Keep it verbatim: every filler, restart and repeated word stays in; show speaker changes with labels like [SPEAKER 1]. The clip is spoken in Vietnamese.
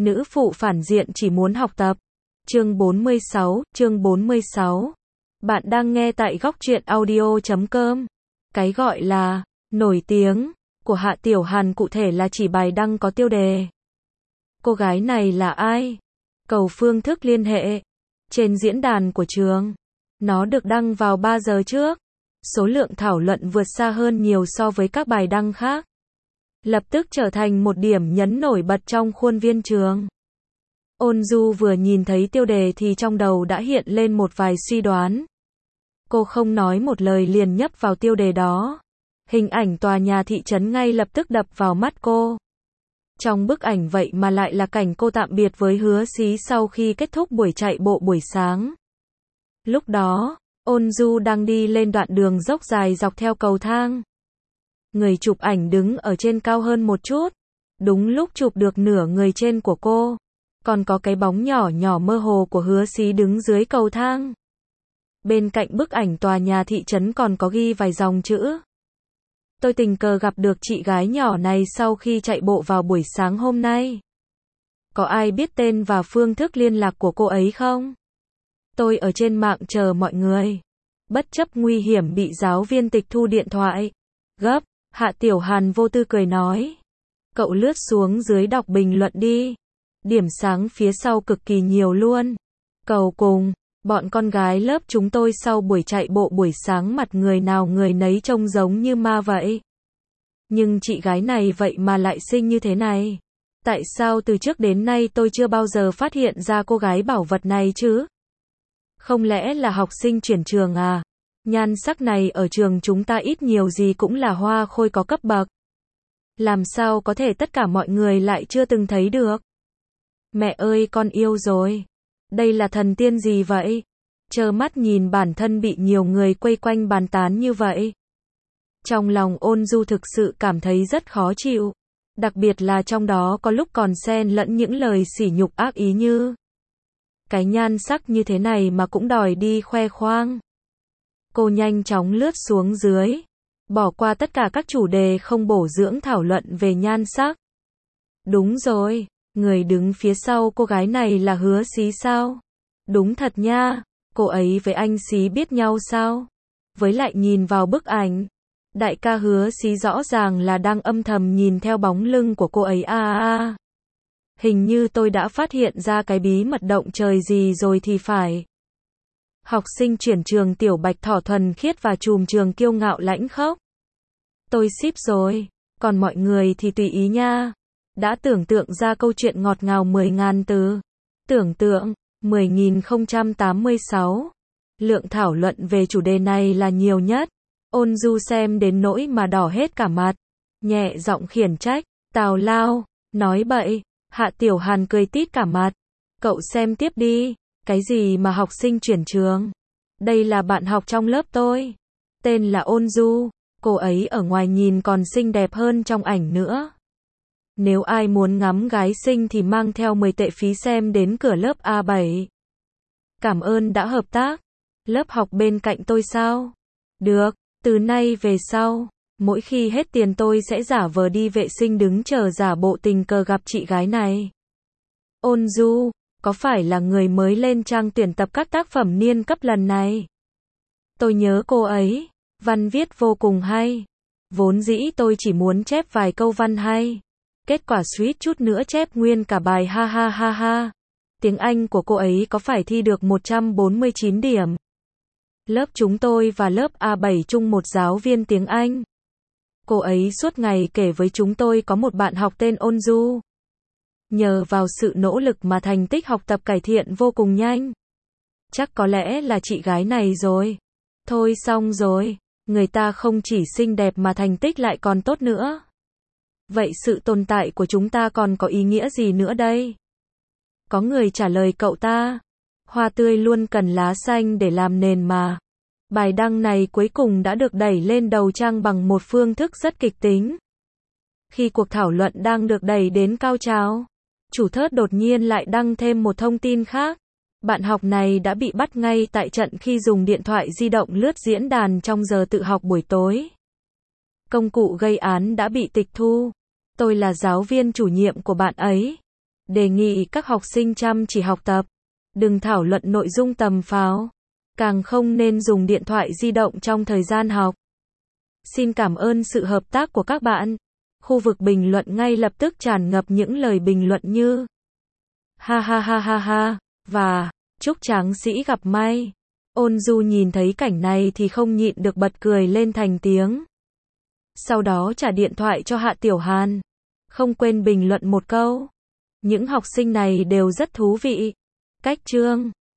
[SPEAKER 1] Nữ phụ phản diện chỉ muốn học tập. Chương bốn mươi sáu, chương bốn mươi sáu. Bạn đang nghe tại góc truyện audio chấm com. Cái gọi là nổi tiếng của Hạ Tiểu Hàn cụ thể là chỉ bài đăng có tiêu đề. Cô gái này là ai? Cầu phương thức liên hệ. Trên diễn đàn của trường. Nó được đăng vào ba giờ trước. Số lượng thảo luận vượt xa hơn nhiều so với các bài đăng khác. Lập tức trở thành một điểm nhấn nổi bật trong khuôn viên trường. Ôn Du vừa nhìn thấy tiêu đề thì trong đầu đã hiện lên một vài suy đoán. Cô không nói một lời liền nhấp vào tiêu đề đó. Hình ảnh tòa nhà thị trấn ngay lập tức đập vào mắt cô. Trong bức ảnh vậy mà lại là cảnh cô tạm biệt với Hứa Xí sau khi kết thúc buổi chạy bộ buổi sáng. Lúc đó, Ôn Du đang đi lên đoạn đường dốc dài dọc theo cầu thang. Người chụp ảnh đứng ở trên cao hơn một chút. Đúng lúc chụp được nửa người trên của cô. Còn có cái bóng nhỏ nhỏ mơ hồ của Hứa Xí đứng dưới cầu thang. Bên cạnh bức ảnh tòa nhà thị trấn còn có ghi vài dòng chữ. Tôi tình cờ gặp được chị gái nhỏ này sau khi chạy bộ vào buổi sáng hôm nay. Có ai biết tên và phương thức liên lạc của cô ấy không? Tôi ở trên mạng chờ mọi người. Bất chấp nguy hiểm bị giáo viên tịch thu điện thoại. Gấp, Hạ Tiểu Hàn vô tư cười nói. Cậu lướt xuống dưới đọc bình luận đi. Điểm sáng phía sau cực kỳ nhiều luôn. Cầu cùng, bọn con gái lớp chúng tôi sau buổi chạy bộ buổi sáng mặt người nào người nấy trông giống như ma vậy. Nhưng chị gái này vậy mà lại xinh như thế này. Tại sao từ trước đến nay tôi chưa bao giờ phát hiện ra cô gái bảo vật này chứ? Không lẽ là học sinh chuyển trường à? Nhan sắc này ở trường chúng ta ít nhiều gì cũng là hoa khôi có cấp bậc. Làm sao có thể tất cả mọi người lại chưa từng thấy được? Mẹ ơi con yêu rồi. Đây là thần tiên gì vậy? Trơ mắt nhìn bản thân bị nhiều người quây quanh bàn tán như vậy. Trong lòng Ôn Du thực sự cảm thấy rất khó chịu. Đặc biệt là trong đó có lúc còn xen lẫn những lời sỉ nhục ác ý như. Cái nhan sắc như thế này mà cũng đòi đi khoe khoang. Cô nhanh chóng lướt xuống dưới. Bỏ qua tất cả các chủ đề không bổ dưỡng thảo luận về nhan sắc. Đúng rồi. Người đứng phía sau cô gái này là Hứa Xí sao? Đúng thật nha, cô ấy với anh Xí biết nhau sao? Với lại nhìn vào bức ảnh, đại ca Hứa Xí rõ ràng là đang âm thầm nhìn theo bóng lưng của cô ấy a à, à. Hình như tôi đã phát hiện ra cái bí mật động trời gì rồi thì phải. Học sinh chuyển trường Tiểu Bạch Thỏ thuần khiết và trùm trường kiêu ngạo lãnh khốc. Tôi ship rồi, còn mọi người thì tùy ý nha. Đã tưởng tượng ra câu chuyện ngọt ngào mười ngàn từ. Tưởng tượng, mười nghìn không trăm tám mươi sáu. Lượng thảo luận về chủ đề này là nhiều nhất. Ôn Du xem đến nỗi mà đỏ hết cả mặt. Nhẹ giọng khiển trách, tào lao, nói bậy. Hạ Tiểu Hàn cười tít cả mặt. Cậu xem tiếp đi. Cái gì mà học sinh chuyển trường? Đây là bạn học trong lớp tôi. Tên là Ôn Du. Cô ấy ở ngoài nhìn còn xinh đẹp hơn trong ảnh nữa. Nếu ai muốn ngắm gái xinh thì mang theo mười tệ phí xem đến cửa lớp A bảy. Cảm ơn đã hợp tác. Lớp học bên cạnh tôi sao? Được, từ nay về sau, mỗi khi hết tiền tôi sẽ giả vờ đi vệ sinh đứng chờ giả bộ tình cờ gặp chị gái này. Ôn Du, có phải là người mới lên trang tuyển tập các tác phẩm niên cấp lần này? Tôi nhớ cô ấy, văn viết vô cùng hay. Vốn dĩ tôi chỉ muốn chép vài câu văn hay. Kết quả suýt chút nữa chép nguyên cả bài ha ha ha ha. Tiếng Anh của cô ấy có phải thi được một trăm bốn mươi chín điểm. Lớp chúng tôi và lớp A bảy chung một giáo viên tiếng Anh. Cô ấy suốt ngày kể với chúng tôi có một bạn học tên Ôn Du. Nhờ vào sự nỗ lực mà thành tích học tập cải thiện vô cùng nhanh. Chắc có lẽ là chị gái này rồi. Thôi xong rồi, người ta không chỉ xinh đẹp mà thành tích lại còn tốt nữa. Vậy sự tồn tại của chúng ta còn có ý nghĩa gì nữa đây? Có người trả lời cậu ta. Hoa tươi luôn cần lá xanh để làm nền mà. Bài đăng này cuối cùng đã được đẩy lên đầu trang bằng một phương thức rất kịch tính. Khi cuộc thảo luận đang được đẩy đến cao trào, chủ thớt đột nhiên lại đăng thêm một thông tin khác. Bạn học này đã bị bắt ngay tại trận khi dùng điện thoại di động lướt diễn đàn trong giờ tự học buổi tối. Công cụ gây án đã bị tịch thu. Tôi là giáo viên chủ nhiệm của bạn ấy. Đề nghị các học sinh chăm chỉ học tập, đừng thảo luận nội dung tầm pháo, càng không nên dùng điện thoại di động trong thời gian học. Xin cảm ơn sự hợp tác của các bạn. Khu vực bình luận ngay lập tức tràn ngập những lời bình luận như ha ha ha ha ha và chúc tráng sĩ gặp may. Ôn Du nhìn thấy cảnh này thì không nhịn được bật cười lên thành tiếng. Sau đó trả điện thoại cho Hạ Tiểu Hàn, không quên bình luận một câu: những học sinh này đều rất thú vị. Cách chương